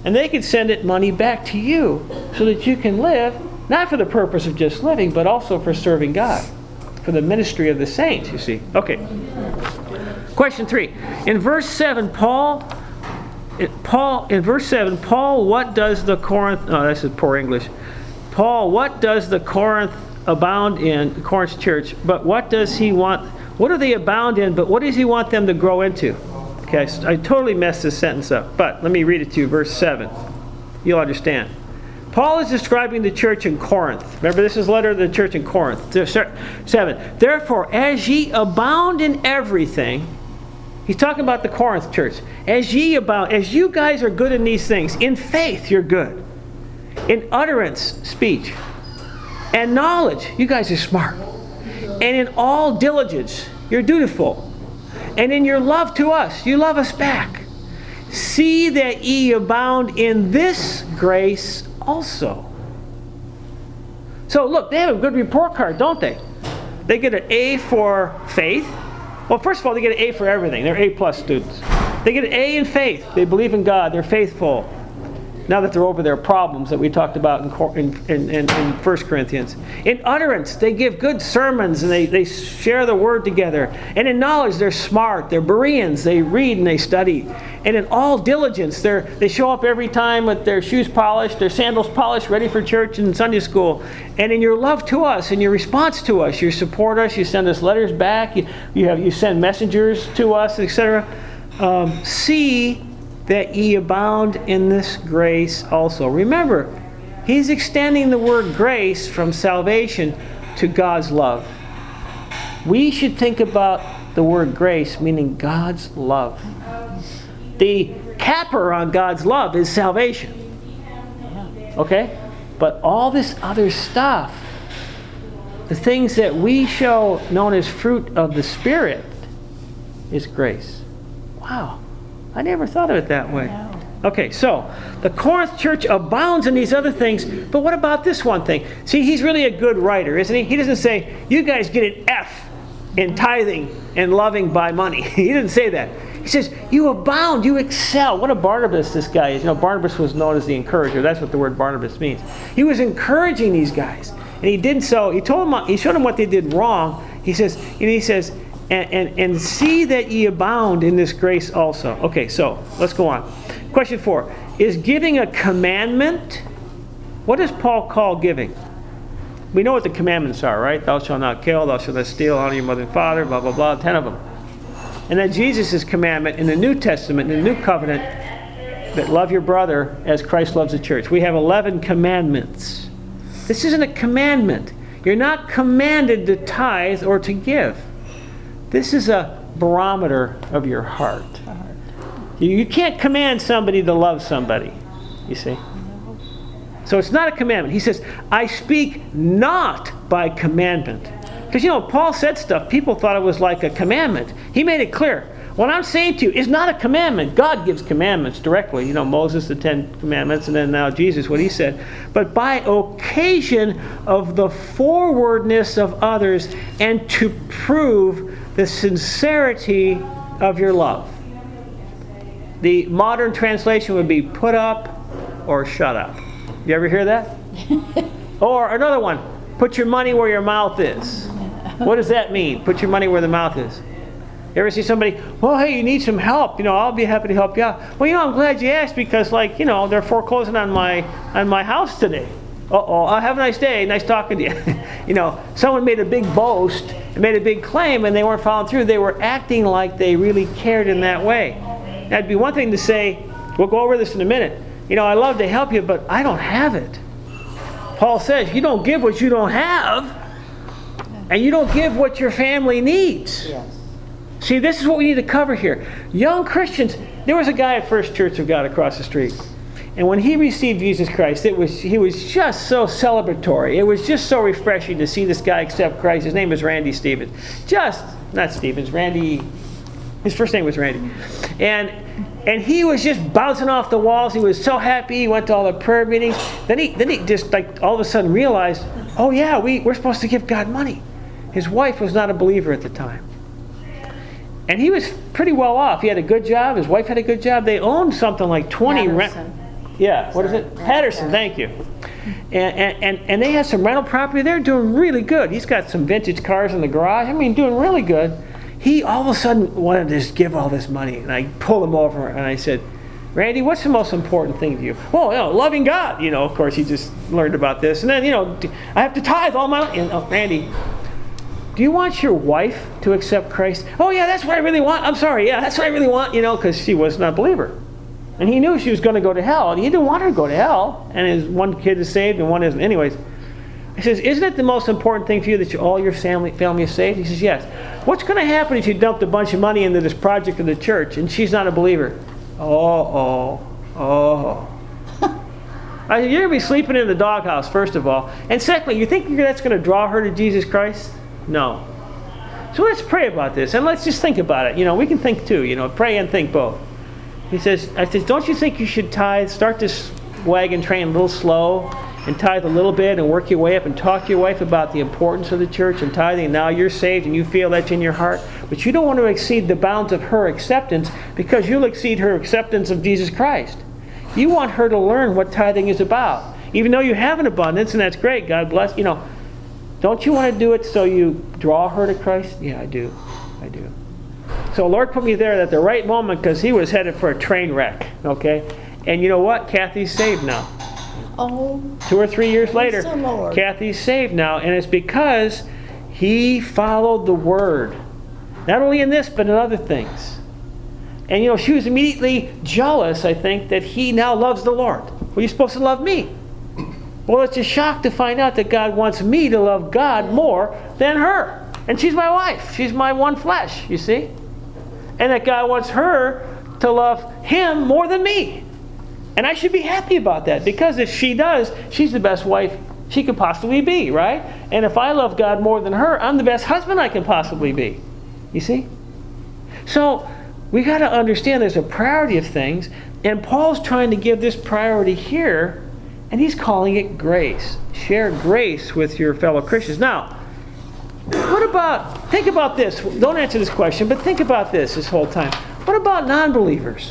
And they could send it money back to you so that you can live, not for the purpose of just living, but also for serving God, for the ministry of the saints, you see. Okay. Question 3. In verse 7, Paul, what does the Corinth, oh, this is poor English. Paul, what does the Corinth abound in, Corinth's church, but what does he want, what do they abound in, but what does he want them to grow into? Okay, I totally messed this sentence up, but let me read it to you, verse 7. You'll understand. Paul is describing the church in Corinth. Remember, this is a letter to the church in Corinth. 7. Therefore, as ye abound in everything, he's talking about the Corinth church. As ye abound, as you guys are good in these things, in faith you're good. In utterance, speech. And knowledge, you guys are smart. And in all diligence, you're dutiful. And in your love to us, you love us back. See that ye abound in this grace also. So look, they have a good report card, don't they? They get an A for faith. Well, first of all, they get an A for everything. They're A+ students. They get an A in faith. They believe in God. They're faithful. Now that they're over their problems that we talked about in 1 Corinthians. In utterance, they give good sermons and they share the word together. And in knowledge, they're smart. They're Bereans. They read and they study. And in all diligence, they show up every time with their shoes polished, their sandals polished, ready for church and Sunday school. And in your love to us, in your response to us, you support us, you send us letters back, you send messengers to us, etc. See that ye abound in this grace also. Remember, he's extending the word grace from salvation to God's love. We should think about the word grace meaning God's love. The capper on God's love is salvation. Okay? But all this other stuff, the things that we show known as fruit of the Spirit, is grace. Wow. I never thought of it that way. Okay, so the Corinth church abounds in these other things, but what about this one thing? See, he's really a good writer, isn't he? He doesn't say, you guys get an F in tithing and loving by money. He didn't say that. He says, you abound, you excel. What a Barnabas this guy is. You know, Barnabas was known as the encourager. That's what the word Barnabas means. He was encouraging these guys. And he did so. He showed them what they did wrong. He says, and see that ye abound in this grace also. Okay, so let's go on. Question 4. Is giving a commandment? What does Paul call giving? We know what the commandments are, right? Thou shalt not kill, thou shalt not steal, honor your mother and father, blah, blah, blah, 10 of them. And then Jesus' commandment in the New Testament, in the New Covenant, that love your brother as Christ loves the church. We have 11 commandments. This isn't a commandment. You're not commanded to tithe or to give. This is a barometer of your heart. You can't command somebody to love somebody, you see. So it's not a commandment. He says, I speak not by commandment. Because, you know, Paul said stuff, people thought it was like a commandment. He made it clear. What I'm saying to you is not a commandment. God gives commandments directly. You know, Moses, the 10 commandments, and then now Jesus, what he said. But by occasion of the forwardness of others and to prove the sincerity of your love. The modern translation would be put up or shut up. You ever hear that? Or another one, put your money where your mouth is. What does that mean? Put your money where the mouth is. You ever see somebody, well, hey, you need some help. You know, I'll be happy to help you out. Well, you know, I'm glad you asked because, like, you know, they're foreclosing on my house today. Uh-oh, have a nice day. Nice talking to you. You know, someone made a big boast and made a big claim and they weren't following through. They were acting like they really cared in that way. That'd be one thing to say, we'll go over this in a minute. You know, I love to help you, but I don't have it. Paul says, you don't give what you don't have, and you don't give what your family needs. Yes. See, this is what we need to cover here. Young Christians, there was a guy at First Church of God across the street. And when he received Jesus Christ, he was just so celebratory. It was just so refreshing to see this guy accept Christ. His name is Randy Stevens. Randy, his first name was Randy. And he was just bouncing off the walls. He was so happy. He went to all the prayer meetings. Then he just like all of a sudden realized, oh yeah, we're supposed to give God money. His wife was not a believer at the time. And he was pretty well off. He had a good job. His wife had a good job. They owned something like 20 Yeah, what is it? Patterson, thank you. And they have some rental property. They're doing really good. He's got some vintage cars in the garage. I mean, doing really good. He all of a sudden wanted to just give all this money. And I pulled him over and I said, Randy, what's the most important thing to you? Well, loving God. Of course, he just learned about this. And then, I have to tithe all my money. Randy, do you want your wife to accept Christ? Oh, yeah, that's what I really want. I'm sorry. Yeah, that's what I really want, because she was not a believer. And he knew she was going to go to hell. And he didn't want her to go to hell. And his one kid is saved and one isn't. Anyways, he says, isn't it the most important thing for you that all your family is saved? He says, yes. What's going to happen if you dumped a bunch of money into this project of the church and she's not a believer? Oh. I said, you're going to be sleeping in the doghouse, first of all. And secondly, you think that's going to draw her to Jesus Christ? No. So let's pray about this. And let's just think about it. We can think too. Pray and think both. I said, don't you think you should tithe? Start this wagon train a little slow and tithe a little bit and work your way up and talk to your wife about the importance of the church and tithing. And now you're saved and you feel that's in your heart. But you don't want to exceed the bounds of her acceptance because you'll exceed her acceptance of Jesus Christ. You want her to learn what tithing is about. Even though you have an abundance, and that's great, God bless, don't you want to do it so you draw her to Christ? Yeah, I do. So Lord put me there at the right moment because he was headed for a train wreck, okay? And you know what? Kathy's saved now. Oh. 2 or 3 years later, Kathy's saved now, and it's because he followed the Word. Not only in this, but in other things. And she was immediately jealous, I think, that he now loves the Lord. Well, you're supposed to love me. Well, it's a shock to find out that God wants me to love God more than her. And she's my wife. She's my one flesh, you see? And that God wants her to love him more than me. And I should be happy about that, because if she does, she's the best wife she could possibly be, right? And if I love God more than her, I'm the best husband I can possibly be. You see? So we got to understand there's a priority of things, and Paul's trying to give this priority here, and he's calling it grace. Share grace with your fellow Christians. Now, think about this. Don't answer this question, but think about this whole time. What about non-believers?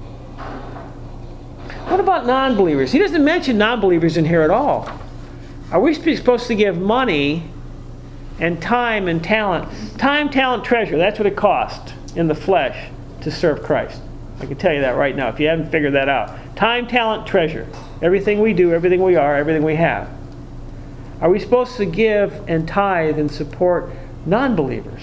What about non-believers? He doesn't mention non-believers in here at all. Are we supposed to give money and time and talent? Time, talent, treasure. That's what it costs in the flesh to serve Christ. I can tell you that right now if you haven't figured that out. Time, talent, treasure. Everything we do, everything we are, everything we have. Are we supposed to give and tithe and support non-believers?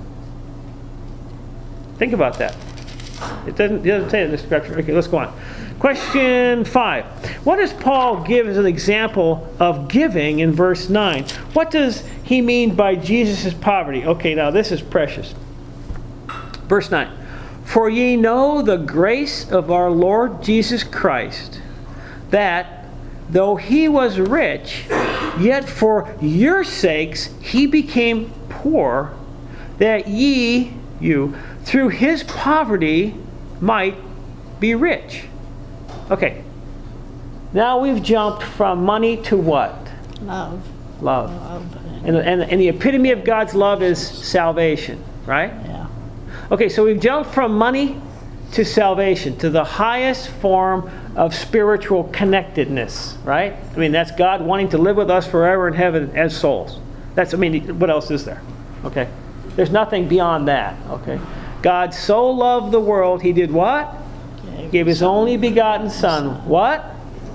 Think about that. It doesn't say it in the scripture. Okay, let's go on. Question 5. What does Paul give as an example of giving in verse 9? What does he mean by Jesus' poverty? Okay, now this is precious. Verse 9. For ye know the grace of our Lord Jesus Christ, that though he was rich, yet for your sakes he became poor, that you, through his poverty, might be rich. Okay. Now we've jumped from money to what? Love. And the epitome of God's love is salvation, right? Yeah. Okay, so we've jumped from money to salvation, to the highest form of spiritual connectedness, right? I mean, that's God wanting to live with us forever in heaven as souls. What else is there? Okay. There's nothing beyond that, okay? God so loved the world, he did what? Gave his only begotten Son. What?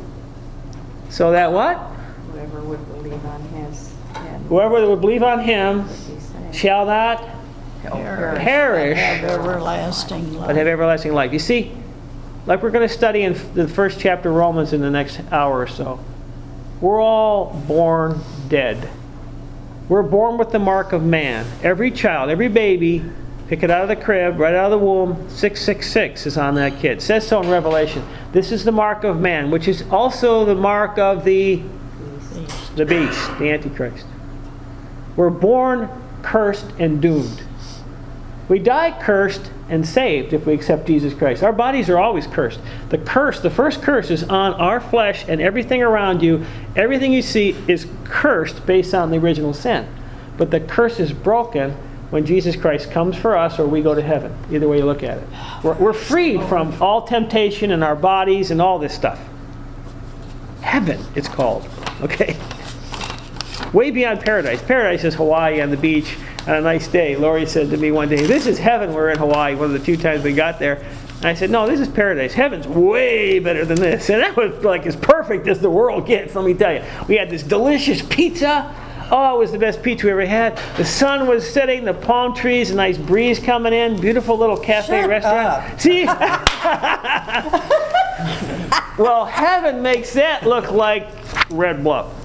So that what? Whoever would believe on Whoever would believe on him shall not perish, Have everlasting life. but have everlasting life. You see, like we're going to study in the first chapter of Romans in the next hour or so, we're all born dead. We're born with the mark of man. Every child, every baby, pick it out of the crib, right out of the womb, 666 is on that kid. It says so in Revelation. This is the mark of man, which is also the mark of the beast, the Antichrist. We're born cursed and doomed. We die cursed and saved if we accept Jesus Christ. Our bodies are always cursed. The first curse is on our flesh and everything around you. Everything you see is cursed based on the original sin. But the curse is broken when Jesus Christ comes for us or we go to heaven. Either way you look at it. We're freed from all temptation in our bodies and all this stuff. Heaven, it's called. Okay? Way beyond paradise. Paradise is Hawaii on the beach on a nice day. Lori said to me one day, "This is heaven." We're in Hawaii, one of the 2 times we got there. And I said, "No, this is paradise. Heaven's way better than this." And that was like as perfect as the world gets, let me tell you. We had this delicious pizza. Oh, it was the best pizza we ever had. The sun was setting, the palm trees, a nice breeze coming in, beautiful little cafe Shut restaurant. up. See? Well, heaven makes that look like Red Bluff.